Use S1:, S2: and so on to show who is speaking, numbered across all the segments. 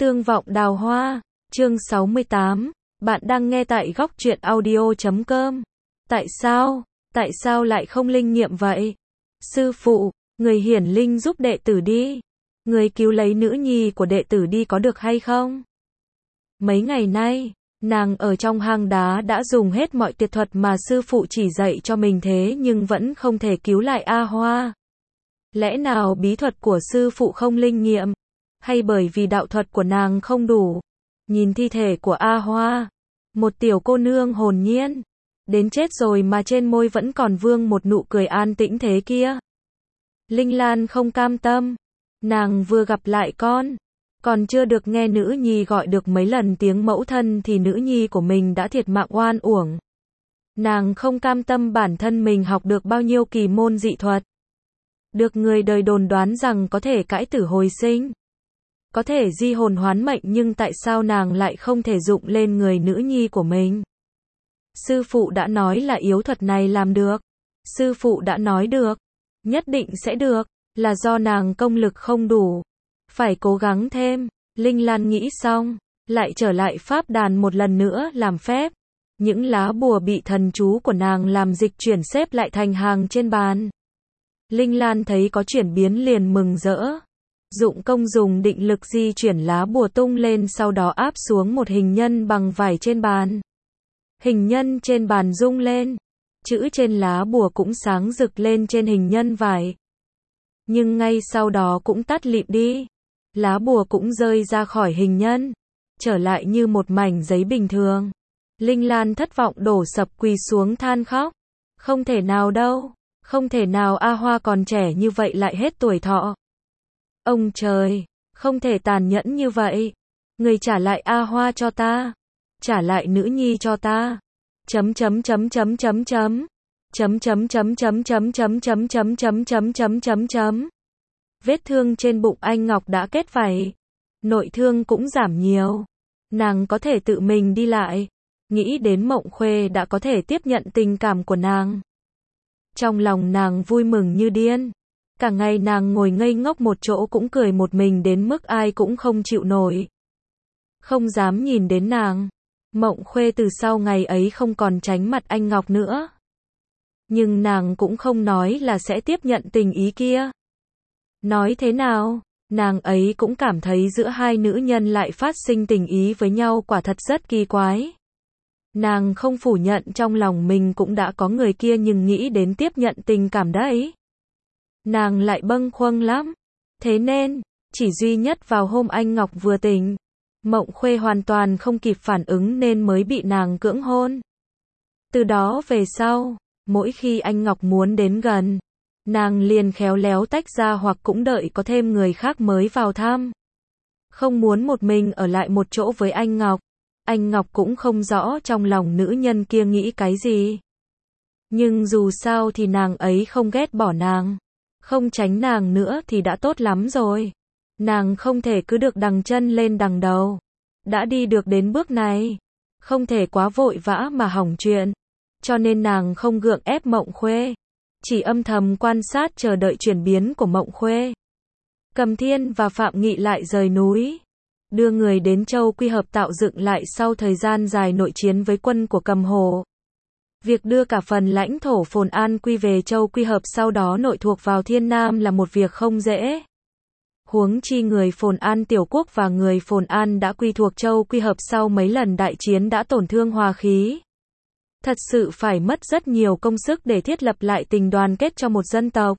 S1: Tương vọng đào hoa, chương 68, bạn đang nghe tại góc truyện audio.com. Tại sao lại không linh nghiệm vậy? Sư phụ, người hiển linh giúp đệ tử đi. Người cứu lấy nữ nhi của đệ tử đi có được hay không? Mấy ngày nay, nàng ở trong hang đá đã dùng hết mọi tuyệt thuật mà sư phụ chỉ dạy cho mình thế nhưng vẫn không thể cứu lại A Hoa. Lẽ nào bí thuật của sư phụ không linh nghiệm? Hay bởi vì đạo thuật của nàng không đủ? Nhìn thi thể của A Hoa, một tiểu cô nương hồn nhiên, đến chết rồi mà trên môi vẫn còn vương một nụ cười an tĩnh thế kia. Linh Lan không cam tâm, nàng vừa gặp lại con, còn chưa được nghe nữ nhi gọi được mấy lần tiếng mẫu thân thì nữ nhi của mình đã thiệt mạng oan uổng. Nàng không cam tâm bản thân mình học được bao nhiêu kỳ môn dị thuật, được người đời đồn đoán rằng có thể cải tử hồi sinh, có thể di hồn hoán mệnh, nhưng tại sao nàng lại không thể dụng lên người nữ nhi của mình? Sư phụ đã nói là yếu thuật này làm được. Sư phụ đã nói được, nhất định sẽ được, là do nàng công lực không đủ, phải cố gắng thêm. Linh Lan nghĩ xong, lại trở lại pháp đàn một lần nữa làm phép. Những lá bùa bị thần chú của nàng làm dịch chuyển xếp lại thành hàng trên bàn. Linh Lan thấy có chuyển biến liền mừng rỡ. Dụng công dùng định lực di chuyển lá bùa tung lên, sau đó áp xuống một hình nhân bằng vải trên bàn. Hình nhân trên bàn rung lên, chữ trên lá bùa cũng sáng rực lên trên hình nhân vải. Nhưng ngay sau đó cũng tắt lịm đi. Lá bùa cũng rơi ra khỏi hình nhân, trở lại như một mảnh giấy bình thường. Linh Lan thất vọng đổ sập quỳ xuống than khóc. Không thể nào đâu, không thể nào, A Hoa còn trẻ như vậy lại hết tuổi thọ. Ông trời, không thể tàn nhẫn như vậy. Người trả lại A Hoa cho ta, trả lại nữ nhi cho ta. Chấm chấm chấm chấm chấm chấm. Chấm chấm chấm chấm chấm chấm chấm chấm chấm chấm chấm chấm chấm. Vết thương trên bụng anh Ngọc đã kết vảy, nội thương cũng giảm nhiều. Nàng có thể tự mình đi lại. Nghĩ đến Mộng Khuê đã có thể tiếp nhận tình cảm của nàng, trong lòng nàng vui mừng như điên. Cả ngày nàng ngồi ngây ngốc một chỗ cũng cười một mình đến mức ai cũng không chịu nổi, không dám nhìn đến nàng. Mộng Khuê từ sau ngày ấy không còn tránh mặt anh Ngọc nữa. Nhưng nàng cũng không nói là sẽ tiếp nhận tình ý kia. Nói thế nào, nàng ấy cũng cảm thấy giữa hai nữ nhân lại phát sinh tình ý với nhau quả thật rất kỳ quái. Nàng không phủ nhận trong lòng mình cũng đã có người kia, nhưng nghĩ đến tiếp nhận tình cảm đấy, nàng lại bâng khuâng lắm. Thế nên, chỉ duy nhất vào hôm anh Ngọc vừa tỉnh, Mộng Khuê hoàn toàn không kịp phản ứng nên mới bị nàng cưỡng hôn. Từ đó về sau, mỗi khi anh Ngọc muốn đến gần, nàng liền khéo léo tách ra hoặc cũng đợi có thêm người khác mới vào thăm. Không muốn một mình ở lại một chỗ với anh Ngọc. Anh Ngọc cũng không rõ trong lòng nữ nhân kia nghĩ cái gì. Nhưng dù sao thì nàng ấy không ghét bỏ nàng, không tránh nàng nữa thì đã tốt lắm rồi. Nàng không thể cứ được đằng chân lên đằng đầu. Đã đi được đến bước này, không thể quá vội vã mà hỏng chuyện. Cho nên nàng không gượng ép Mộng Khuê, chỉ âm thầm quan sát chờ đợi chuyển biến của Mộng Khuê. Cầm Thiên và Phạm Nghị lại rời núi, đưa người đến Châu Quy Hợp tạo dựng lại sau thời gian dài nội chiến với quân của Cầm Hồ. Việc đưa cả phần lãnh thổ Phồn An quy về Châu Quy Hợp sau đó nội thuộc vào Thiên Nam là một việc không dễ. Huống chi người Phồn An tiểu quốc và người Phồn An đã quy thuộc Châu Quy Hợp sau mấy lần đại chiến đã tổn thương hòa khí. Thật sự phải mất rất nhiều công sức để thiết lập lại tình đoàn kết cho một dân tộc.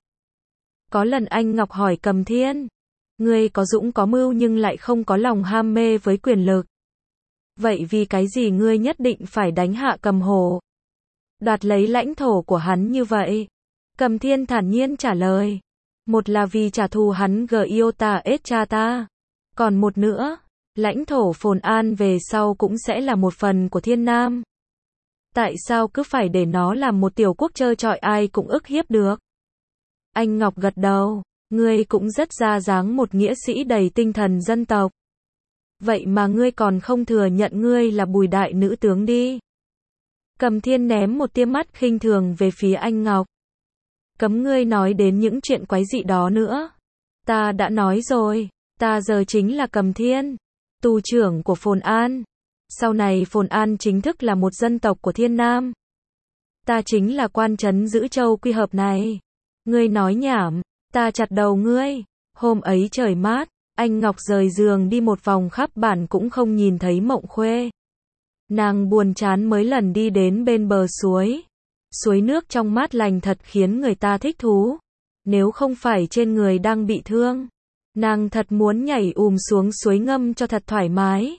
S1: Có lần anh Ngọc hỏi Cầm Thiên, ngươi có dũng có mưu nhưng lại không có lòng ham mê với quyền lực. Vậy vì cái gì ngươi nhất định phải đánh hạ Cầm Hồ, đoạt lấy lãnh thổ của hắn như vậy? Cầm Thiên thản nhiên trả lời, một là vì trả thù hắn Giota ết cha ta. Còn một nữa, lãnh thổ Phồn An về sau cũng sẽ là một phần của Thiên Nam. Tại sao cứ phải để nó làm một tiểu quốc trơ trọi ai cũng ức hiếp được? Anh Ngọc gật đầu, ngươi cũng rất ra dáng một nghĩa sĩ đầy tinh thần dân tộc. Vậy mà ngươi còn không thừa nhận ngươi là Bùi đại nữ tướng đi. Cầm Thiên ném một tia mắt khinh thường về phía anh Ngọc. Cấm ngươi nói đến những chuyện quái dị đó nữa. Ta đã nói rồi, ta giờ chính là Cầm Thiên. Tu trưởng của Phồn An. Sau này Phồn An chính thức là một dân tộc của Thiên Nam. Ta chính là quan trấn giữ châu quy hợp này. Ngươi nói nhảm, ta chặt đầu ngươi. Hôm ấy trời mát, anh Ngọc rời giường đi một vòng khắp bản cũng không nhìn thấy Mộng Khuê. Nàng buồn chán mấy lần đi đến bên bờ suối. Suối nước trong mát lành thật khiến người ta thích thú. Nếu không phải trên người đang bị thương, nàng thật muốn nhảy xuống suối ngâm cho thật thoải mái.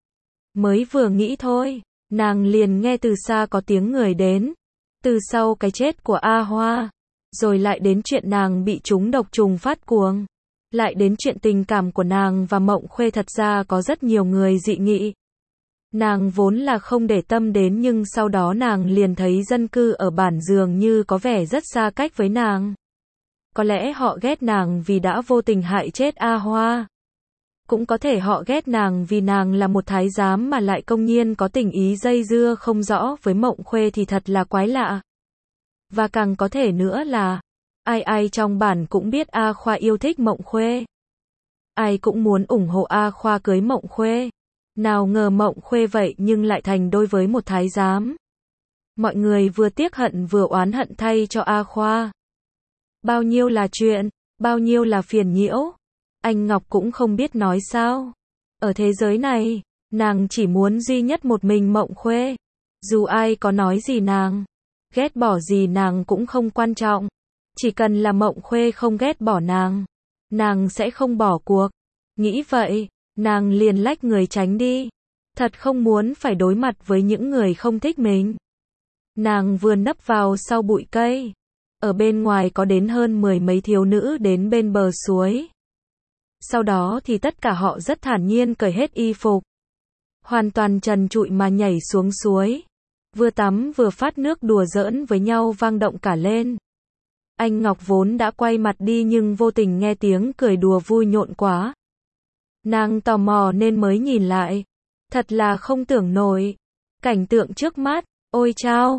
S1: Mới vừa nghĩ thôi, nàng liền nghe từ xa có tiếng người đến. Từ sau cái chết của A Hoa, rồi lại đến chuyện nàng bị trúng độc trùng phát cuồng, lại đến chuyện tình cảm của nàng và Mộng Khuê thật ra có rất nhiều người dị nghị. Nàng vốn là không để tâm đến nhưng sau đó nàng liền thấy dân cư ở bản dường như có vẻ rất xa cách với nàng. Có lẽ họ ghét nàng vì đã vô tình hại chết A Hoa. Cũng có thể họ ghét nàng vì nàng là một thái giám mà lại công nhiên có tình ý dây dưa không rõ với Mộng Khuê thì thật là quái lạ. Và càng có thể nữa là, ai trong bản cũng biết A Khoa yêu thích Mộng Khuê. Ai cũng muốn ủng hộ A Khoa cưới Mộng Khuê. Nào ngờ Mộng Khuê vậy nhưng lại thành đôi với một thái giám. Mọi người vừa tiếc hận vừa oán hận thay cho A Khoa. Bao nhiêu là chuyện, bao nhiêu là phiền nhiễu. Anh Ngọc cũng không biết nói sao. Ở thế giới này, nàng chỉ muốn duy nhất một mình Mộng Khuê. Dù ai có nói gì nàng, ghét bỏ gì nàng cũng không quan trọng. Chỉ cần là Mộng Khuê không ghét bỏ nàng sẽ không bỏ cuộc. Nghĩ vậy, nàng liền lách người tránh đi. Thật không muốn phải đối mặt với những người không thích mình. Nàng vừa nấp vào sau bụi cây. Ở bên ngoài có đến hơn 10 mấy thiếu nữ đến bên bờ suối. Sau đó thì tất cả họ rất thản nhiên cởi hết y phục. Hoàn toàn trần trụi mà nhảy xuống suối. Vừa tắm vừa phát nước đùa giỡn với nhau vang động cả lên. Anh Ngọc vốn đã quay mặt đi nhưng vô tình nghe tiếng cười đùa vui nhộn quá. Nàng tò mò nên mới nhìn lại. Thật là không tưởng nổi. Cảnh tượng trước mắt, ôi chao,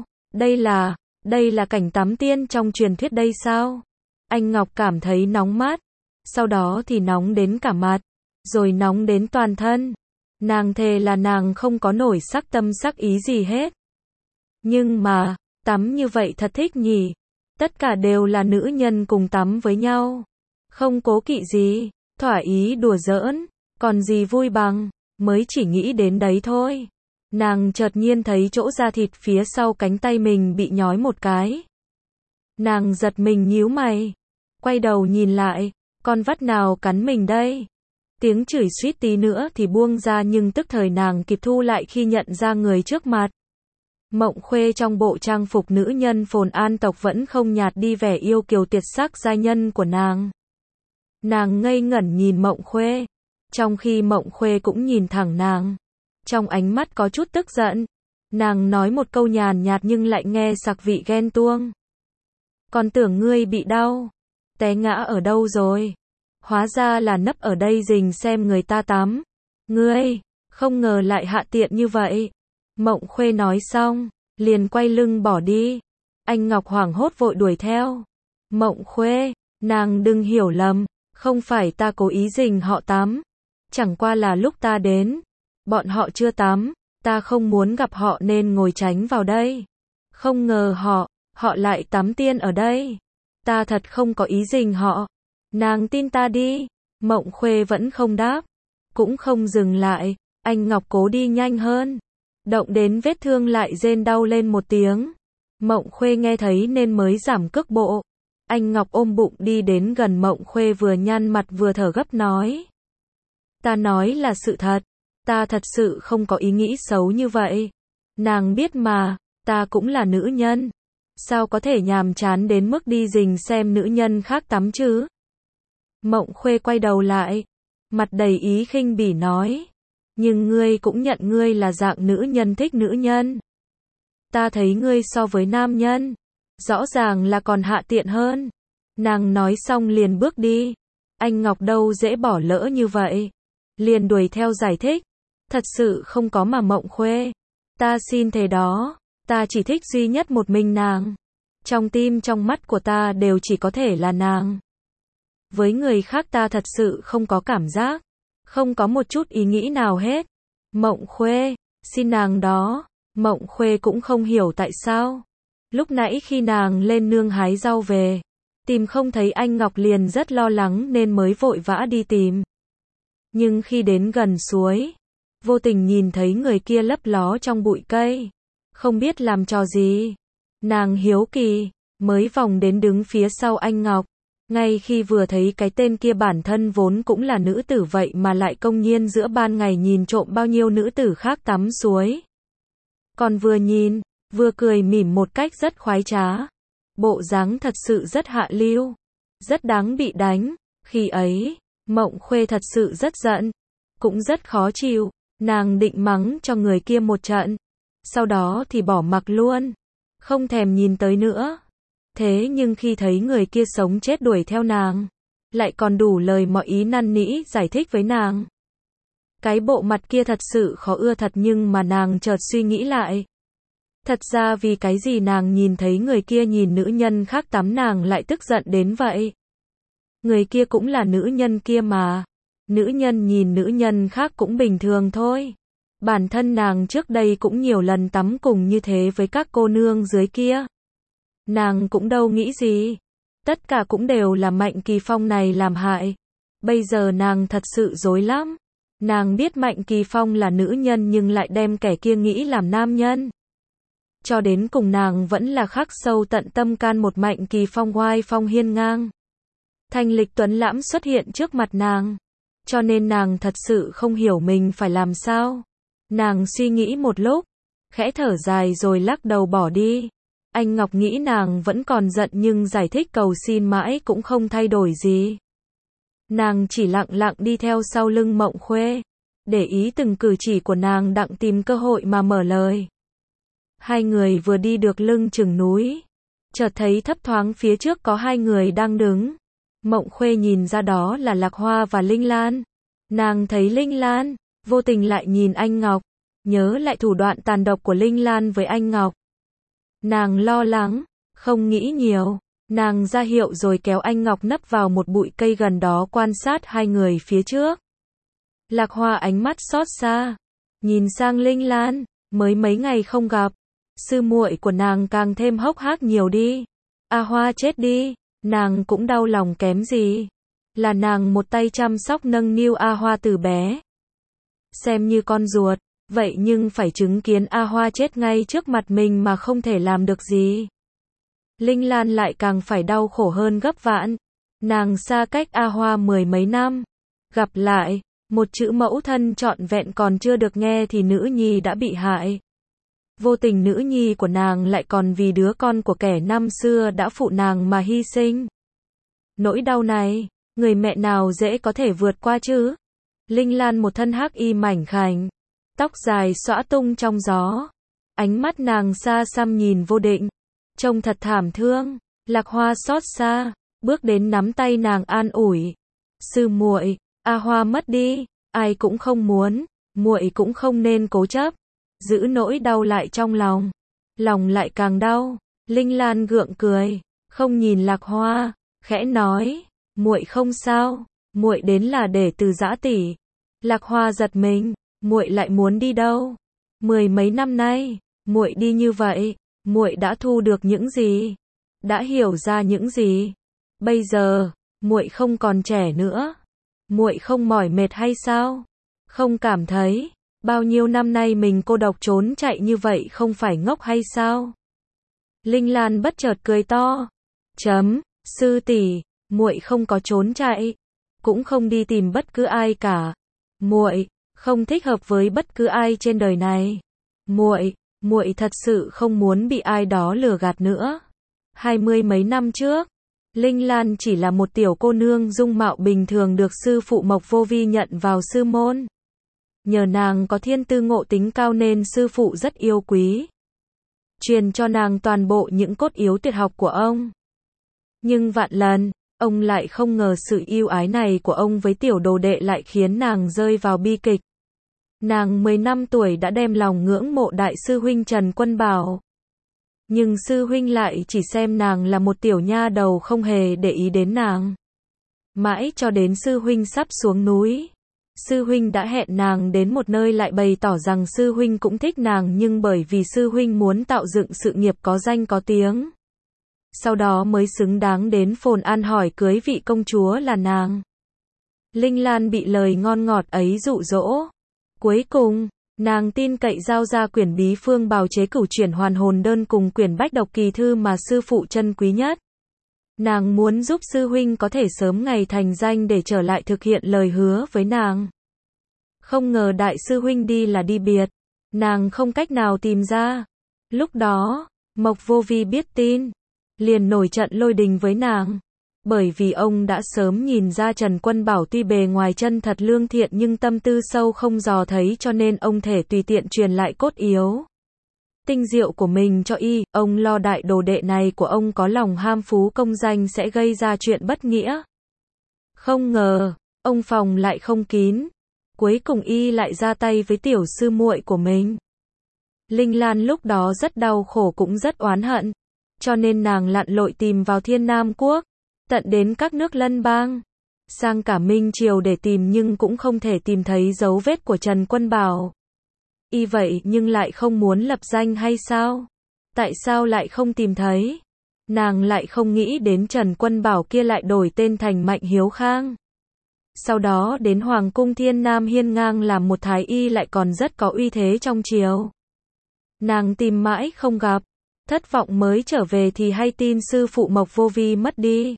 S1: đây là cảnh tắm tiên trong truyền thuyết đây sao? Anh Ngọc cảm thấy nóng mát. Sau đó thì nóng đến cả mặt. Rồi nóng đến toàn thân. Nàng thề là nàng không có nổi sắc tâm sắc ý gì hết. Nhưng mà, tắm như vậy thật thích nhỉ. Tất cả đều là nữ nhân cùng tắm với nhau. Không cố kỵ gì, thỏa ý đùa giỡn. Còn gì vui bằng, mới chỉ nghĩ đến đấy thôi. Nàng chợt nhiên thấy chỗ da thịt phía sau cánh tay mình bị nhói một cái. Nàng giật mình nhíu mày. Quay đầu nhìn lại, con vắt nào cắn mình đây? Tiếng chửi suýt tí nữa thì buông ra nhưng tức thời nàng kịp thu lại khi nhận ra người trước mặt. Mộng Khuê trong bộ trang phục nữ nhân Phồn An tộc vẫn không nhạt đi vẻ yêu kiều tuyệt sắc giai nhân của nàng. Nàng ngây ngẩn nhìn Mộng Khuê. Trong khi Mộng Khuê cũng nhìn thẳng nàng. Trong ánh mắt có chút tức giận. Nàng nói một câu nhàn nhạt nhưng lại nghe sặc vị ghen tuông. Còn tưởng ngươi bị đau. Té ngã ở đâu rồi? Hóa ra là nấp ở đây rình xem người ta tắm. Ngươi, không ngờ lại hạ tiện như vậy. Mộng Khuê nói xong, liền quay lưng bỏ đi. Anh Ngọc hoảng hốt vội đuổi theo. Mộng Khuê, nàng đừng hiểu lầm, không phải ta cố ý rình họ tắm. Chẳng qua là lúc ta đến, bọn họ chưa tắm, ta không muốn gặp họ nên ngồi tránh vào đây. Không ngờ họ lại tắm tiên ở đây. Ta thật không có ý rình họ. Nàng tin ta đi. Mộng Khuê vẫn không đáp, cũng không dừng lại. Anh Ngọc cố đi nhanh hơn. Động đến vết thương lại rên đau lên một tiếng. Mộng Khuê nghe thấy nên mới giảm cước bộ. Anh Ngọc ôm bụng đi đến gần Mộng Khuê vừa nhăn mặt vừa thở gấp nói. Ta nói là sự thật. Ta thật sự không có ý nghĩ xấu như vậy. Nàng biết mà, ta cũng là nữ nhân. Sao có thể nhàm chán đến mức đi rình xem nữ nhân khác tắm chứ? Mộng Khuê quay đầu lại. Mặt đầy ý khinh bỉ nói. Nhưng ngươi cũng nhận ngươi là dạng nữ nhân thích nữ nhân. Ta thấy ngươi so với nam nhân. Rõ ràng là còn hạ tiện hơn. Nàng nói xong liền bước đi. Anh Ngọc đâu dễ bỏ lỡ như vậy. Liền đuổi theo giải thích. Thật sự không có mà Mộng Khuê. Ta xin thề đó. Ta chỉ thích duy nhất một mình nàng. Trong tim trong mắt của ta đều chỉ có thể là nàng. Với người khác ta thật sự không có cảm giác. không có một chút ý nghĩ nào hết. Mộng Khuê, xin nàng đó. Mộng Khuê cũng không hiểu tại sao. Lúc nãy khi nàng lên nương hái rau về, tìm không thấy anh Ngọc liền rất lo lắng nên mới vội vã đi tìm. Nhưng khi đến gần suối, vô tình nhìn thấy người kia lấp ló trong bụi cây, không biết làm trò gì. Nàng hiếu kỳ, mới vòng đến đứng phía sau anh Ngọc. Ngay khi vừa thấy cái tên kia bản thân vốn cũng là nữ tử vậy mà lại công nhiên giữa ban ngày nhìn trộm bao nhiêu nữ tử khác tắm suối. Còn vừa nhìn, vừa cười mỉm một cách rất khoái trá. Bộ dáng thật sự rất hạ lưu, rất đáng bị đánh. Khi ấy, Mộng Khuê thật sự rất giận, cũng rất khó chịu. Nàng định mắng cho người kia một trận, sau đó thì bỏ mặc luôn, không thèm nhìn tới nữa. Thế nhưng khi thấy người kia sống chết đuổi theo nàng, lại còn đủ lời mọi ý năn nỉ giải thích với nàng. Cái bộ mặt kia thật sự khó ưa thật, nhưng mà nàng chợt suy nghĩ lại. Thật ra vì cái gì nàng nhìn thấy người kia nhìn nữ nhân khác tắm nàng lại tức giận đến vậy? Người kia cũng là nữ nhân kia mà. Nữ nhân nhìn nữ nhân khác cũng bình thường thôi. Bản thân nàng trước đây cũng nhiều lần tắm cùng như thế với các cô nương dưới kia. Nàng cũng đâu nghĩ gì. Tất cả cũng đều là Mạnh Kỳ Phong này làm hại. Bây giờ nàng thật sự rối lắm. Nàng biết Mạnh Kỳ Phong là nữ nhân nhưng lại đem kẻ kia nghĩ làm nam nhân. Cho đến cùng nàng vẫn là khắc sâu tận tâm can một Mạnh Kỳ Phong oai phong hiên ngang, thanh lịch tuấn lãm xuất hiện trước mặt nàng. Cho nên nàng thật sự không hiểu mình phải làm sao. Nàng suy nghĩ một lúc, khẽ thở dài rồi lắc đầu bỏ đi. Anh Ngọc nghĩ nàng vẫn còn giận nhưng giải thích cầu xin mãi cũng không thay đổi gì. Nàng chỉ lặng lặng đi theo sau lưng Mộng Khuê, để ý từng cử chỉ của nàng đặng tìm cơ hội mà mở lời. Hai người vừa đi được lưng chừng núi, chợt thấy thấp thoáng phía trước có hai người đang đứng. Mộng Khuê nhìn ra đó là Lạc Hoa và Linh Lan. Nàng thấy Linh Lan, vô tình lại nhìn anh Ngọc, nhớ lại thủ đoạn tàn độc của Linh Lan với anh Ngọc. Nàng lo lắng, không nghĩ nhiều, nàng ra hiệu rồi kéo anh Ngọc nấp vào một bụi cây gần đó quan sát hai người phía trước. Lạc Hoa ánh mắt xót xa, nhìn sang Linh Lan, mới mấy ngày không gặp, sư muội của nàng càng thêm hốc hác nhiều đi. A Hoa chết đi, nàng cũng đau lòng kém gì. Là nàng một tay chăm sóc nâng niu A Hoa từ bé, xem như con ruột, vậy nhưng phải chứng kiến A Hoa chết ngay trước mặt mình mà không thể làm được gì. Linh Lan lại càng phải đau khổ hơn gấp vạn. Nàng xa cách A Hoa mười mấy năm, gặp lại, một chữ mẫu thân trọn vẹn còn chưa được nghe thì nữ nhi đã bị hại. Vô tình nữ nhi của nàng lại còn vì đứa con của kẻ năm xưa đã phụ nàng mà hy sinh. Nỗi đau này, người mẹ nào dễ có thể vượt qua chứ? Linh Lan một thân hắc y mảnh khảnh, tóc dài xõa tung trong gió. Ánh mắt nàng xa xăm nhìn vô định, trông thật thảm thương. Lạc Hoa xót xa, bước đến nắm tay nàng an ủi. Sư muội, A Hoa mất đi, ai cũng không muốn, muội cũng không nên cố chấp, giữ nỗi đau lại trong lòng. Lòng lại càng đau. Linh Lan gượng cười, không nhìn Lạc Hoa, khẽ nói, muội không sao, muội đến là để từ Dã tỷ. Lạc Hoa giật mình, muội lại muốn đi đâu? Mười mấy năm nay, muội đi như vậy, muội đã thu được những gì? Đã hiểu ra những gì? Bây giờ, muội không còn trẻ nữa, muội không mỏi mệt hay sao? Không cảm thấy bao nhiêu năm nay mình cô độc trốn chạy như vậy không phải ngốc hay sao? Linh Lan bất chợt cười to. Sư tỷ, muội không có trốn chạy, cũng không đi tìm bất cứ ai cả. Muội không thích hợp với bất cứ ai trên đời này. Muội thật sự không muốn bị ai đó lừa gạt nữa. 20 mấy năm trước, Linh Lan chỉ là một tiểu cô nương dung mạo bình thường được sư phụ Mộc Vô Vi nhận vào sư môn. Nhờ nàng có thiên tư ngộ tính cao nên sư phụ rất yêu quý, truyền cho nàng toàn bộ những cốt yếu tuyệt học của ông. Nhưng vạn lần, ông lại không ngờ sự yêu ái này của ông với tiểu đồ đệ lại khiến nàng rơi vào bi kịch. Nàng 10 năm tuổi đã đem lòng ngưỡng mộ đại sư huynh Trần Quân Bảo. Nhưng sư huynh lại chỉ xem nàng là một tiểu nha đầu không hề để ý đến nàng. Mãi cho đến sư huynh sắp xuống núi, Sư huynh đã hẹn nàng đến một nơi lại bày tỏ rằng sư huynh cũng thích nàng nhưng bởi vì sư huynh muốn tạo dựng sự nghiệp có danh có tiếng. Sau đó mới xứng đáng đến Phồn An hỏi cưới vị công chúa là nàng. Linh Lan bị lời ngon ngọt ấy dụ dỗ. Cuối cùng, nàng tin cậy giao ra quyển bí phương bào chế cửu chuyển hoàn hồn đơn cùng quyển bách độc kỳ thư mà sư phụ trân quý nhất. Nàng muốn giúp sư huynh có thể sớm ngày thành danh để trở lại thực hiện lời hứa với nàng. Không ngờ đại sư huynh đi là đi biệt. Nàng không cách nào tìm ra. Lúc đó, Mộc Vô Vi biết tin. Liền nổi trận lôi đình với nàng. Bởi vì ông đã sớm nhìn ra Trần Quân Bảo tuy bề ngoài chân thật lương thiện nhưng tâm tư sâu không dò thấy cho nên ông thể tùy tiện truyền lại cốt yếu tinh diệu của mình cho y, ông lo đại đồ đệ này của ông có lòng ham phú công danh sẽ gây ra chuyện bất nghĩa. Không ngờ, ông phòng lại không kín. Cuối cùng y lại ra tay với tiểu sư muội của mình. Linh Lan lúc đó rất đau khổ cũng rất oán hận. Cho nên nàng lặn lội tìm vào Thiên Nam Quốc, tận đến các nước lân bang, sang cả Minh Triều để tìm nhưng cũng không thể tìm thấy dấu vết của Trần Quân Bảo. Y vậy nhưng lại không muốn lập danh hay sao? Tại sao lại không tìm thấy? Nàng lại không nghĩ đến Trần Quân Bảo kia lại đổi tên thành Mạnh Hiếu Khang. Sau đó đến Hoàng cung Thiên Nam hiên ngang làm một thái y lại còn rất có uy thế trong triều. Nàng tìm mãi không gặp, thất vọng mới trở về thì hay tin sư phụ Mộc Vô Vi mất đi.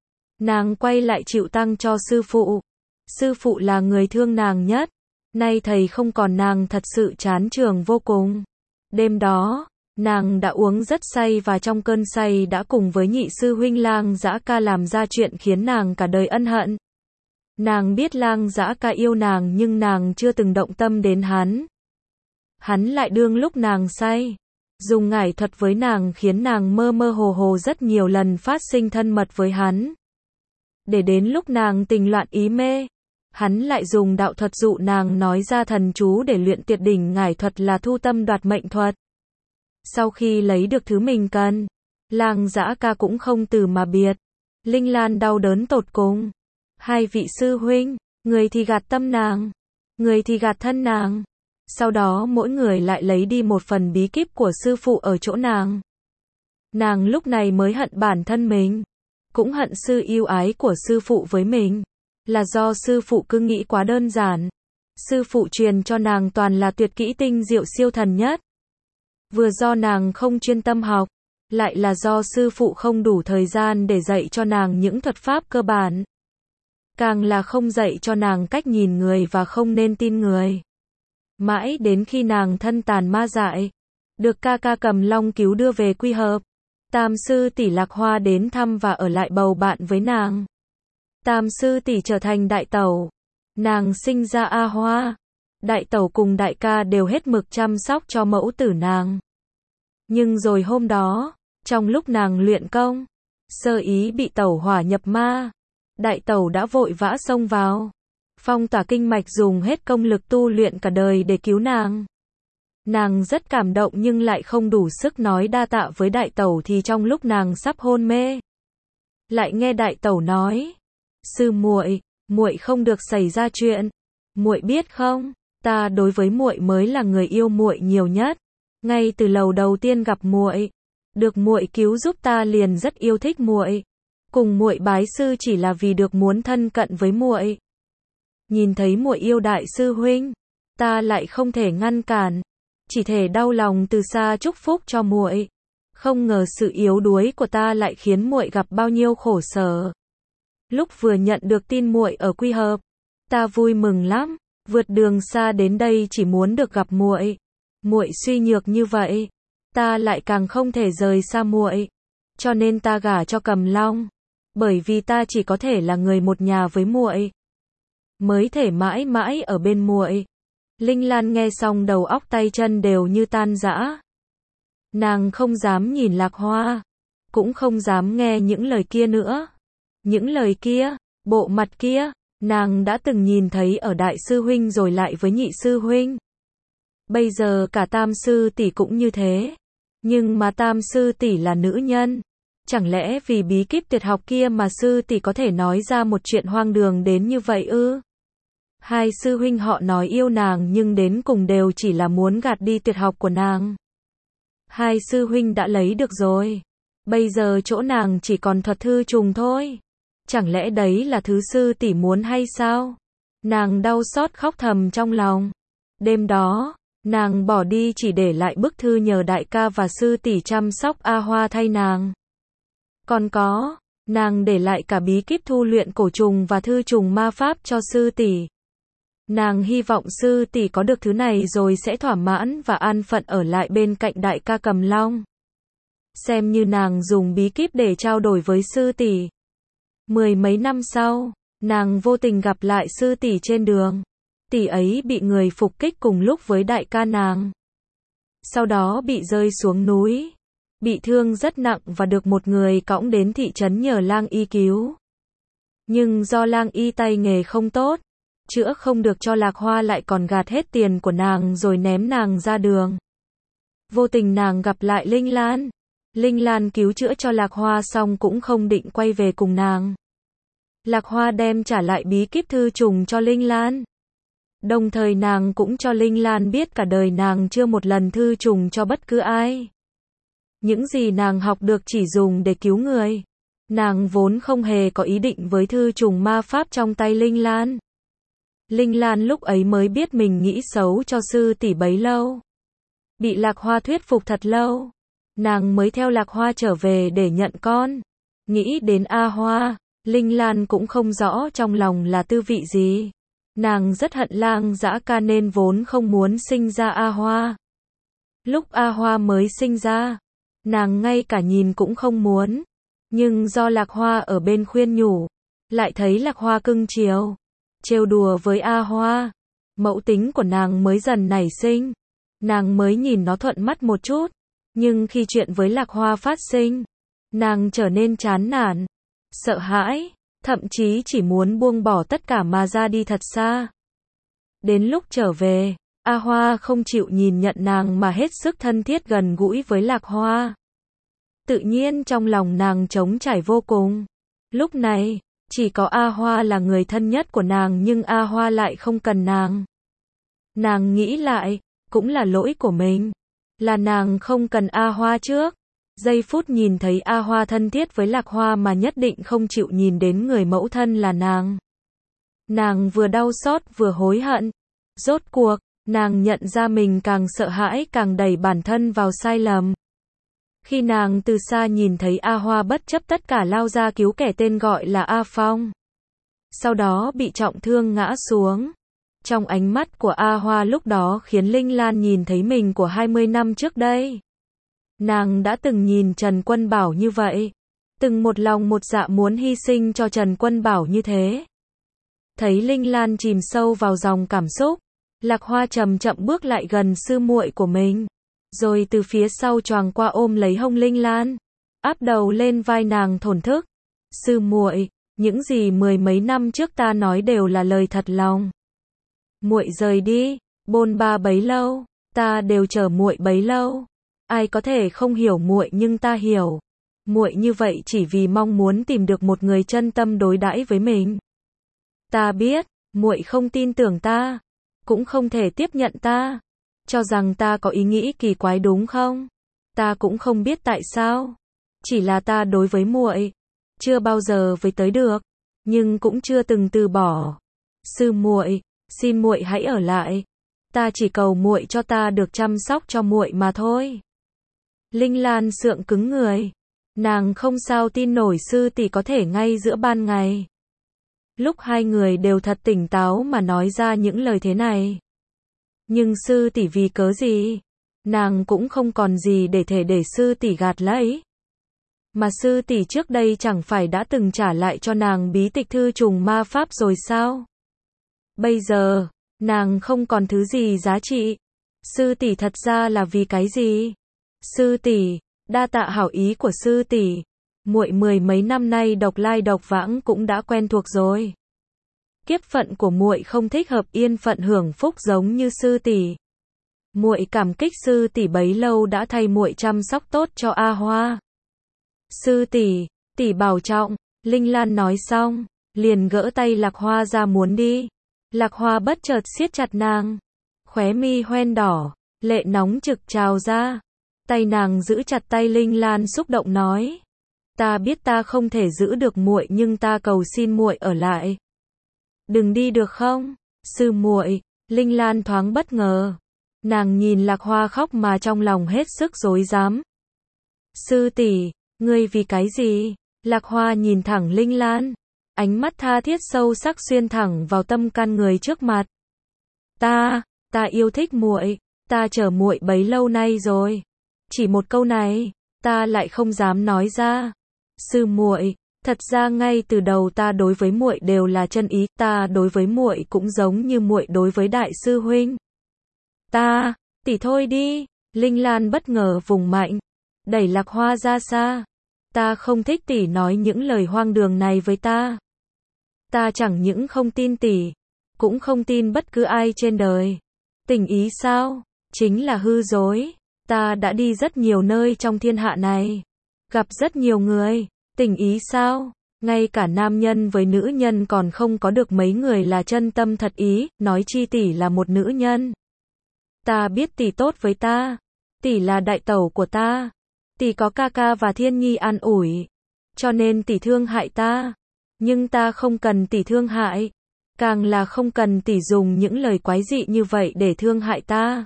S1: Nàng quay lại chịu tăng cho sư phụ. Sư phụ là người thương nàng nhất. Nay thầy không còn nàng thật sự chán trường vô cùng. Đêm đó, nàng đã uống rất say và trong cơn say đã cùng với nhị sư huynh Lang Dã Ca làm ra chuyện khiến nàng cả đời ân hận. Nàng biết Lang Dã Ca yêu nàng nhưng nàng chưa từng động tâm đến hắn. Hắn lại đương lúc nàng say, dùng ngải thuật với nàng khiến nàng mơ mơ hồ hồ rất nhiều lần phát sinh thân mật với hắn. Để đến lúc nàng tình loạn ý mê, hắn lại dùng đạo thuật dụ nàng nói ra thần chú để luyện tuyệt đỉnh ngải thuật là thu tâm đoạt mệnh thuật. Sau khi lấy được thứ mình cần, Lang Dã Ca cũng không từ mà biệt. Linh Lan đau đớn tột cùng. Hai vị sư huynh, người thì gạt tâm nàng, người thì gạt thân nàng. Sau đó mỗi người lại lấy đi một phần bí kíp của sư phụ ở chỗ nàng. Nàng lúc này mới hận bản thân mình, cũng hận sự yêu ái của sư phụ với mình. Là do sư phụ cứ nghĩ quá đơn giản. Sư phụ truyền cho nàng toàn là tuyệt kỹ tinh diệu siêu thần nhất. Vừa do nàng không chuyên tâm học, lại là do sư phụ không đủ thời gian để dạy cho nàng những thuật pháp cơ bản. Càng là không dạy cho nàng cách nhìn người và không nên tin người. Mãi đến khi nàng thân tàn ma dại, được ca ca Cầm Long cứu đưa về quy hợp, Tam sư tỷ Lạc Hoa đến thăm và ở lại bầu bạn với nàng. Tam sư tỷ trở thành đại tẩu, nàng sinh ra A Hoa. Đại tẩu cùng đại ca đều hết mực chăm sóc cho mẫu tử nàng. Nhưng rồi hôm đó, trong lúc nàng luyện công, sơ ý bị tẩu hỏa nhập ma. Đại tẩu đã vội vã xông vào, phong tỏa kinh mạch dùng hết công lực tu luyện cả đời để cứu nàng. Nàng rất cảm động nhưng lại không đủ sức nói đa tạ với đại tẩu thì trong lúc nàng sắp hôn mê, lại nghe đại tẩu nói: "Sư muội, muội không được xảy ra chuyện. Muội biết không, ta đối với muội mới là người yêu muội nhiều nhất. Ngay từ lần đầu tiên gặp muội, được muội cứu giúp ta liền rất yêu thích muội. Cùng muội bái sư chỉ là vì được muốn thân cận với muội. Nhìn thấy muội yêu đại sư huynh, ta lại không thể ngăn cản, chỉ thể đau lòng từ xa chúc phúc cho muội. Không ngờ sự yếu đuối của ta lại khiến muội gặp bao nhiêu khổ sở. Lúc vừa nhận được tin muội ở quy hợp, ta vui mừng lắm, vượt đường xa đến đây chỉ muốn được gặp muội. Muội suy nhược như vậy, ta lại càng không thể rời xa muội, cho nên ta gả cho Cầm Long, bởi vì ta chỉ có thể là người một nhà với muội, mới thể mãi mãi ở bên muội." Linh Lan nghe xong đầu óc tay chân đều như tan rã. Nàng không dám nhìn Lạc Hoa, cũng không dám nghe những lời kia nữa. Những lời kia, bộ mặt kia, nàng đã từng nhìn thấy ở đại sư huynh rồi lại với nhị sư huynh. Bây giờ cả tam sư tỷ cũng như thế. Nhưng mà tam sư tỷ là nữ nhân. Chẳng lẽ vì bí kíp tuyệt học kia mà sư tỷ có thể nói ra một chuyện hoang đường đến như vậy ư? Hai sư huynh họ nói yêu nàng nhưng đến cùng đều chỉ là muốn gạt đi tuyệt học của nàng. Hai sư huynh đã lấy được rồi. Bây giờ chỗ nàng chỉ còn thuật thư trùng thôi. Chẳng lẽ đấy là thứ sư tỷ muốn hay sao? Nàng đau xót khóc thầm trong lòng. Đêm đó, nàng bỏ đi chỉ để lại bức thư nhờ đại ca và sư tỷ chăm sóc A Hoa thay nàng. Còn có, nàng để lại cả bí kíp thu luyện cổ trùng và thư trùng ma pháp cho sư tỷ. Nàng hy vọng sư tỷ có được thứ này rồi sẽ thỏa mãn và an phận ở lại bên cạnh đại ca Cầm Long. Xem như nàng dùng bí kíp để trao đổi với sư tỷ. Mười mấy năm sau, nàng vô tình gặp lại sư tỷ trên đường. Tỷ ấy bị người phục kích cùng lúc với đại ca nàng. Sau đó bị rơi xuống núi. Bị thương rất nặng và được một người cõng đến thị trấn nhờ lang y cứu. Nhưng do lang y tay nghề không tốt, chữa không được cho Lạc Hoa lại còn gạt hết tiền của nàng rồi ném nàng ra đường. Vô tình nàng gặp lại Linh Lan. Linh Lan cứu chữa cho Lạc Hoa xong cũng không định quay về cùng nàng. Lạc Hoa đem trả lại bí kíp thư trùng cho Linh Lan. Đồng thời nàng cũng cho Linh Lan biết cả đời nàng chưa một lần thư trùng cho bất cứ ai. Những gì nàng học được chỉ dùng để cứu người. Nàng vốn không hề có ý định với thư trùng ma pháp trong tay Linh Lan. Linh Lan lúc ấy mới biết mình nghĩ xấu cho sư tỷ bấy lâu. Bị Lạc Hoa thuyết phục thật lâu. Nàng mới theo Lạc Hoa trở về để nhận con. Nghĩ đến A Hoa, Linh Lan cũng không rõ trong lòng là tư vị gì. Nàng rất hận Lang Dã Ca nên vốn không muốn sinh ra A Hoa. Lúc A Hoa mới sinh ra, nàng ngay cả nhìn cũng không muốn. Nhưng do Lạc Hoa ở bên khuyên nhủ, lại thấy Lạc Hoa cưng chiều, trêu đùa với A Hoa. Mẫu tính của nàng mới dần nảy sinh. Nàng mới nhìn nó thuận mắt một chút. Nhưng khi chuyện với Lạc Hoa phát sinh, nàng trở nên chán nản, sợ hãi, thậm chí chỉ muốn buông bỏ tất cả mà ra đi thật xa. Đến lúc trở về, A Hoa không chịu nhìn nhận nàng mà hết sức thân thiết gần gũi với Lạc Hoa. Tự nhiên trong lòng nàng trống trải vô cùng. Lúc này, chỉ có A Hoa là người thân nhất của nàng nhưng A Hoa lại không cần nàng. Nàng nghĩ lại, cũng là lỗi của mình. Là nàng không cần A Hoa trước. Giây phút nhìn thấy A Hoa thân thiết với Lạc Hoa mà nhất định không chịu nhìn đến người mẫu thân là nàng. Nàng vừa đau xót vừa hối hận. Rốt cuộc, nàng nhận ra mình càng sợ hãi càng đẩy bản thân vào sai lầm. Khi nàng từ xa nhìn thấy A Hoa bất chấp tất cả lao ra cứu kẻ tên gọi là A Phong. Sau đó bị trọng thương ngã xuống. Trong ánh mắt của A Hoa lúc đó khiến Linh Lan nhìn thấy mình của 20 năm trước đây. Nàng đã từng nhìn Trần Quân Bảo như vậy. Từng một lòng một dạ muốn hy sinh cho Trần Quân Bảo như thế. Thấy Linh Lan chìm sâu vào dòng cảm xúc, Lạc Hoa chậm chậm bước lại gần sư muội của mình. Rồi từ phía sau choàng qua ôm lấy hông Linh Lan. Áp đầu lên vai nàng thổn thức. Sư muội, những gì mười mấy năm trước ta nói đều là lời thật lòng. Muội rời đi, bôn ba bấy lâu, ta đều chờ muội bấy lâu. Ai có thể không hiểu muội nhưng ta hiểu. Muội như vậy chỉ vì mong muốn tìm được một người chân tâm đối đãi với mình. Ta biết, muội không tin tưởng ta, cũng không thể tiếp nhận ta, cho rằng ta có ý nghĩ kỳ quái đúng không? Ta cũng không biết tại sao, chỉ là ta đối với muội chưa bao giờ với tới được, nhưng cũng chưa từng từ bỏ. Sư muội, xin muội hãy ở lại. Ta chỉ cầu muội cho ta được chăm sóc cho muội mà thôi. Linh Lan sượng cứng người. Nàng không sao tin nổi sư tỷ có thể ngay giữa ban ngày. Lúc hai người đều thật tỉnh táo mà nói ra những lời thế này. Nhưng sư tỷ vì cớ gì? Nàng cũng không còn gì để thể để sư tỷ gạt lấy. Mà sư tỷ trước đây chẳng phải đã từng trả lại cho nàng bí tịch thư trùng ma pháp rồi sao? Bây giờ, nàng không còn thứ gì giá trị. Sư tỷ thật ra là vì cái gì? Sư tỷ, đa tạ hảo ý của sư tỷ. Muội mười mấy năm nay độc lai độc vãng cũng đã quen thuộc rồi. Kiếp phận của muội không thích hợp yên phận hưởng phúc giống như sư tỷ. Muội cảm kích sư tỷ bấy lâu đã thay muội chăm sóc tốt cho A Hoa. Sư tỷ, tỷ bảo trọng. Linh Lan nói xong, liền gỡ tay Lạc Hoa ra muốn đi. Lạc Hoa bất chợt siết chặt nàng. Khóe mi hoen đỏ, lệ nóng trực trào ra. Tay nàng giữ chặt tay Linh Lan xúc động nói. Ta biết ta không thể giữ được muội nhưng ta cầu xin muội ở lại. Đừng đi được không? Sư muội, Linh Lan thoáng bất ngờ. Nàng nhìn Lạc Hoa khóc mà trong lòng hết sức rối rắm. Sư tỷ, ngươi vì cái gì? Lạc Hoa nhìn thẳng Linh Lan, ánh mắt tha thiết sâu sắc xuyên thẳng vào tâm can người trước mặt. Ta yêu thích muội, ta chờ muội bấy lâu nay rồi. Chỉ một câu này, ta lại không dám nói ra. Sư muội, thật ra ngay từ đầu ta đối với muội đều là chân ý, ta đối với muội cũng giống như muội đối với đại sư huynh. Tỷ thôi đi, Linh Lan bất ngờ vùng mạnh, đẩy Lạc Hoa ra xa. Ta không thích tỷ nói những lời hoang đường này với ta. Ta chẳng những không tin tỷ, cũng không tin bất cứ ai trên đời. Tình ý sao? Chính là hư dối. Ta đã đi rất nhiều nơi trong thiên hạ này, gặp rất nhiều người. Tình ý sao? Ngay cả nam nhân với nữ nhân còn không có được mấy người là chân tâm thật ý, nói chi tỷ là một nữ nhân. Ta biết tỷ tốt với ta. Tỷ là đại tẩu của ta. Tỷ có ca ca và Thiên Nhi an ủi, cho nên tỷ thương hại ta. Nhưng ta không cần tỷ thương hại, càng là không cần tỷ dùng những lời quái dị như vậy để thương hại ta.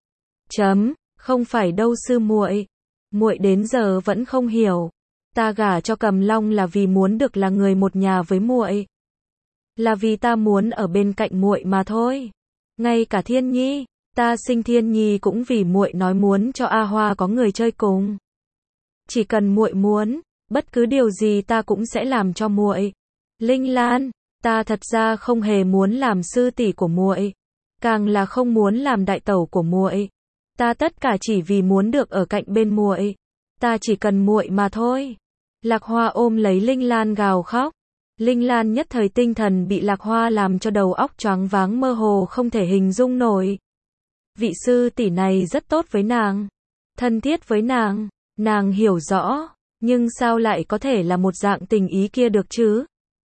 S1: Không phải đâu sư muội. Muội đến giờ vẫn không hiểu. Ta gả cho Cầm Long là vì muốn được là người một nhà với muội. Là vì ta muốn ở bên cạnh muội mà thôi. Ngay cả Thiên Nhi, ta sinh Thiên Nhi cũng vì muội nói muốn cho A Hoa có người chơi cùng. Chỉ cần muội muốn, bất cứ điều gì ta cũng sẽ làm cho muội. Linh Lan, ta thật ra không hề muốn làm sư tỷ của muội, càng là không muốn làm đại tẩu của muội. Ta tất cả chỉ vì muốn được ở cạnh bên muội. Ta chỉ cần muội mà thôi. Lạc Hoa ôm lấy Linh Lan gào khóc. Linh Lan nhất thời tinh thần bị Lạc Hoa làm cho đầu óc choáng váng mơ hồ không thể hình dung nổi. Vị sư tỷ này rất tốt với nàng, thân thiết với nàng, nàng hiểu rõ, nhưng sao lại có thể là một dạng tình ý kia được chứ?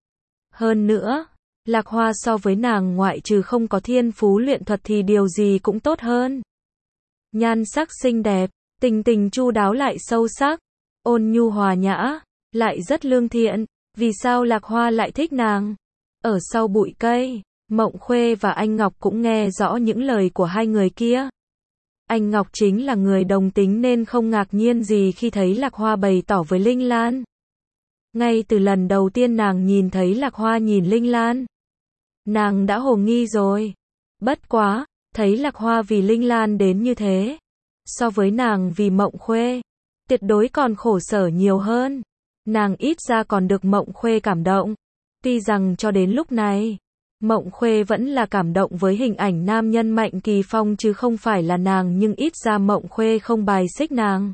S1: Hơn nữa, Lạc Hoa so với nàng ngoại trừ không có thiên phú luyện thuật thì điều gì cũng tốt hơn. Nhan sắc xinh đẹp, tình tình chu đáo lại sâu sắc, ôn nhu hòa nhã, lại rất lương thiện. Vì sao Lạc Hoa lại thích nàng? Ở sau bụi cây, Mộng Khuê và anh Ngọc cũng nghe rõ những lời của hai người kia. Anh Ngọc chính là người đồng tính nên không ngạc nhiên gì khi thấy Lạc Hoa bày tỏ với Linh Lan. Ngay từ lần đầu tiên nàng nhìn thấy Lạc Hoa nhìn Linh Lan, nàng đã hồ nghi rồi. Bất quá, thấy Lạc Hoa vì Linh Lan đến như thế, so với nàng vì Mộng Khuê, tuyệt đối còn khổ sở nhiều hơn. Nàng ít ra còn được Mộng Khuê cảm động. Tuy rằng cho đến lúc này, Mộng Khuê vẫn là cảm động với hình ảnh nam nhân Mạnh Kỳ Phong chứ không phải là nàng, nhưng ít ra Mộng Khuê không bài xích nàng.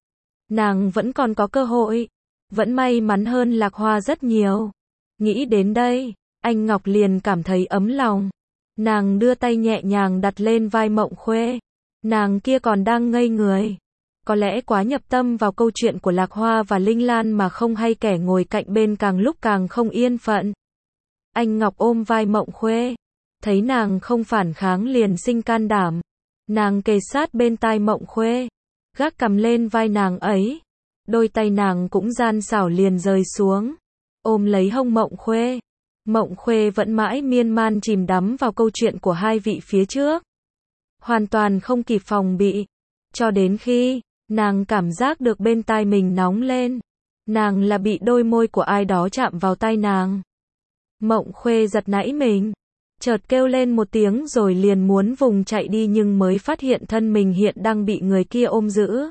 S1: Nàng vẫn còn có cơ hội, vẫn may mắn hơn Lạc Hoa rất nhiều. Nghĩ đến đây, anh Ngọc liền cảm thấy ấm lòng. Nàng đưa tay nhẹ nhàng đặt lên vai Mộng Khuê. Nàng kia còn đang ngây người, có lẽ quá nhập tâm vào câu chuyện của Lạc Hoa và Linh Lan mà không hay kẻ ngồi cạnh bên càng lúc càng không yên phận. Anh Ngọc ôm vai Mộng Khuê, thấy nàng không phản kháng liền sinh can đảm. Nàng kề sát bên tai Mộng Khuê, gác cằm lên vai nàng ấy. Đôi tay nàng cũng gian xảo liền rời xuống, ôm lấy hông Mộng Khuê. Mộng Khuê vẫn mãi miên man chìm đắm vào câu chuyện của hai vị phía trước, hoàn toàn không kịp phòng bị, cho đến khi nàng cảm giác được bên tai mình nóng lên. Nàng là bị đôi môi của ai đó chạm vào tai nàng. Mộng Khuê giật nảy mình, chợt kêu lên một tiếng rồi liền muốn vùng chạy đi nhưng mới phát hiện thân mình hiện đang bị người kia ôm giữ.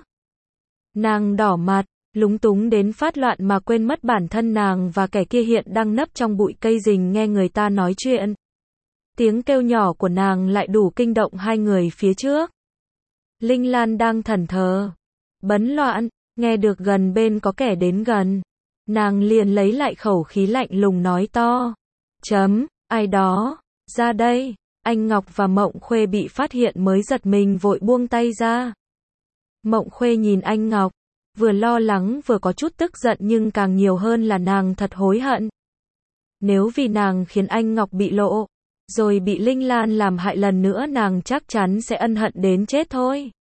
S1: Nàng đỏ mặt, lúng túng đến phát loạn mà quên mất bản thân nàng và kẻ kia hiện đang nấp trong bụi cây rình nghe người ta nói chuyện. Tiếng kêu nhỏ của nàng lại đủ kinh động hai người phía trước. Linh Lan đang thẫn thờ, bấn loạn, nghe được gần bên có kẻ đến gần. Nàng liền lấy lại khẩu khí lạnh lùng nói to. Ai đó, ra đây. Anh Ngọc và Mộng Khuê bị phát hiện mới giật mình vội buông tay ra. Mộng Khuê nhìn anh Ngọc, vừa lo lắng vừa có chút tức giận nhưng càng nhiều hơn là nàng thật hối hận. Nếu vì nàng khiến anh Ngọc bị lộ, rồi bị Linh Lan làm hại lần nữa nàng chắc chắn sẽ ân hận đến chết thôi.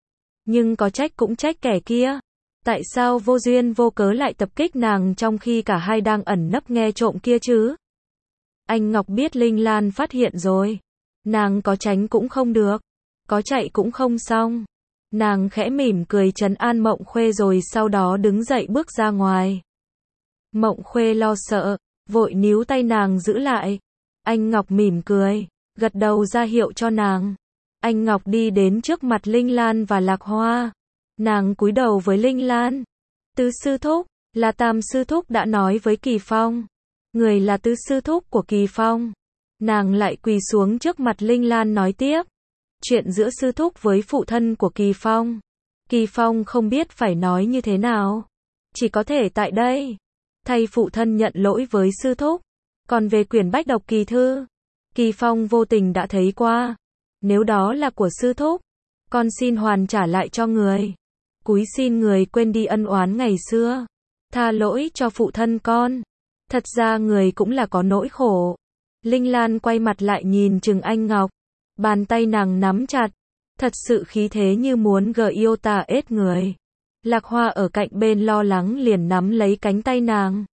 S1: Nhưng có trách cũng trách kẻ kia. Tại sao vô duyên vô cớ lại tập kích nàng trong khi cả hai đang ẩn nấp nghe trộm kia chứ? Anh Ngọc biết Linh Lan phát hiện rồi. Nàng có tránh cũng không được, có chạy cũng không xong. Nàng khẽ mỉm cười trấn an Mộng Khuê rồi sau đó đứng dậy bước ra ngoài. Mộng Khuê lo sợ, vội níu tay nàng giữ lại. Anh Ngọc mỉm cười, gật đầu ra hiệu cho nàng. Anh Ngọc đi đến trước mặt Linh Lan và Lạc Hoa. Nàng cúi đầu với Linh Lan. Tứ sư thúc, là Tam sư thúc đã nói với Kỳ Phong. Người là tứ sư thúc của Kỳ Phong. Nàng lại quỳ xuống trước mặt Linh Lan nói tiếp. Chuyện giữa sư thúc với phụ thân của Kỳ Phong. Kỳ Phong không biết phải nói như thế nào. Chỉ có thể tại đây thay phụ thân nhận lỗi với sư thúc. Còn về quyển Bách Độc Kỳ Thư, Kỳ Phong vô tình đã thấy qua. Nếu đó là của sư thúc, con xin hoàn trả lại cho người. Cúi xin người quên đi ân oán ngày xưa. Tha lỗi cho phụ thân con. Thật ra người cũng là có nỗi khổ. Linh Lan quay mặt lại nhìn chừng anh Ngọc. Bàn tay nàng nắm chặt. Thật sự khí thế như muốn gờ yêu tà ết người. Lạc Hoa ở cạnh bên lo lắng liền nắm lấy cánh tay nàng.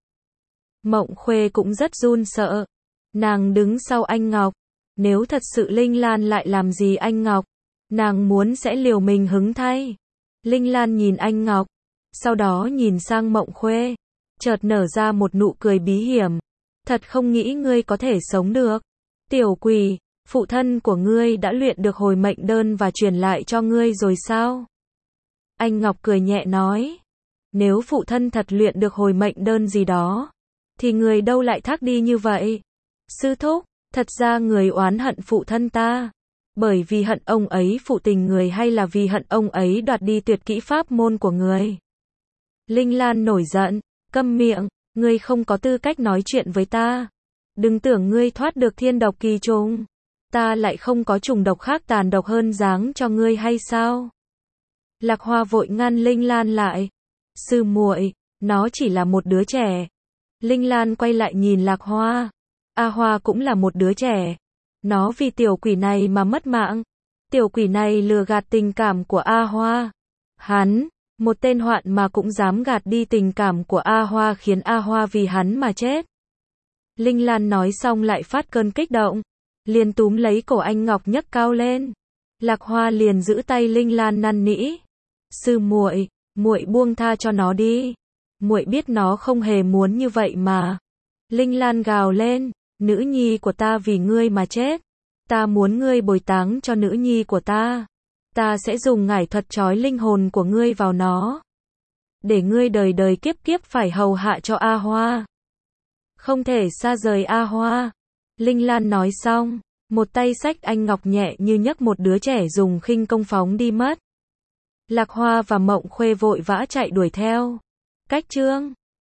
S1: Mộng Khuê cũng rất run sợ. Nàng đứng sau anh Ngọc. Nếu thật sự Linh Lan lại làm gì anh Ngọc, nàng muốn sẽ liều mình hứng thay. Linh Lan nhìn anh Ngọc, sau đó nhìn sang Mộng Khuê, chợt nở ra một nụ cười bí hiểm. Thật không nghĩ ngươi có thể sống được. Tiểu quỷ, phụ thân của ngươi đã luyện được hồi mệnh đơn và truyền lại cho ngươi rồi sao? Anh Ngọc cười nhẹ nói. Nếu phụ thân thật luyện được hồi mệnh đơn gì đó, thì người đâu lại thác đi như vậy? Sư thúc, thật ra người oán hận phụ thân ta. Bởi vì hận ông ấy phụ tình người hay là vì hận ông ấy đoạt đi tuyệt kỹ pháp môn của người? Linh Lan nổi giận, câm miệng, ngươi không có tư cách nói chuyện với ta. Đừng tưởng ngươi thoát được thiên độc kỳ trùng. Ta lại không có trùng độc khác tàn độc hơn dáng cho ngươi hay sao? Lạc Hoa vội ngăn Linh Lan lại. Sư muội, nó chỉ là một đứa trẻ. Linh Lan quay lại nhìn Lạc Hoa. A Hoa cũng là một đứa trẻ. Nó vì tiểu quỷ này mà mất mạng. Tiểu quỷ này lừa gạt tình cảm của A Hoa. Hắn, một tên hoạn mà cũng dám gạt đi tình cảm của A Hoa khiến A Hoa vì hắn mà chết. Linh Lan nói xong lại phát cơn kích động. Liền túm lấy cổ anh Ngọc nhấc cao lên. Lạc Hoa liền giữ tay Linh Lan năn nỉ. Sư muội, muội buông tha cho nó đi. Muội biết nó không hề muốn như vậy mà. Linh Lan gào lên. Nữ nhi của ta vì ngươi mà chết. Ta muốn ngươi bồi táng cho nữ nhi của ta. Ta sẽ dùng ngải thuật trói linh hồn của ngươi vào nó. Để ngươi đời đời kiếp kiếp phải hầu hạ cho A Hoa. Không thể xa rời A Hoa. Linh Lan nói xong, một tay xách anh Ngọc nhẹ như nhấc một đứa trẻ dùng khinh công phóng đi mất. Lạc Hoa và Mộng Khuê vội vã chạy đuổi theo. Cách chương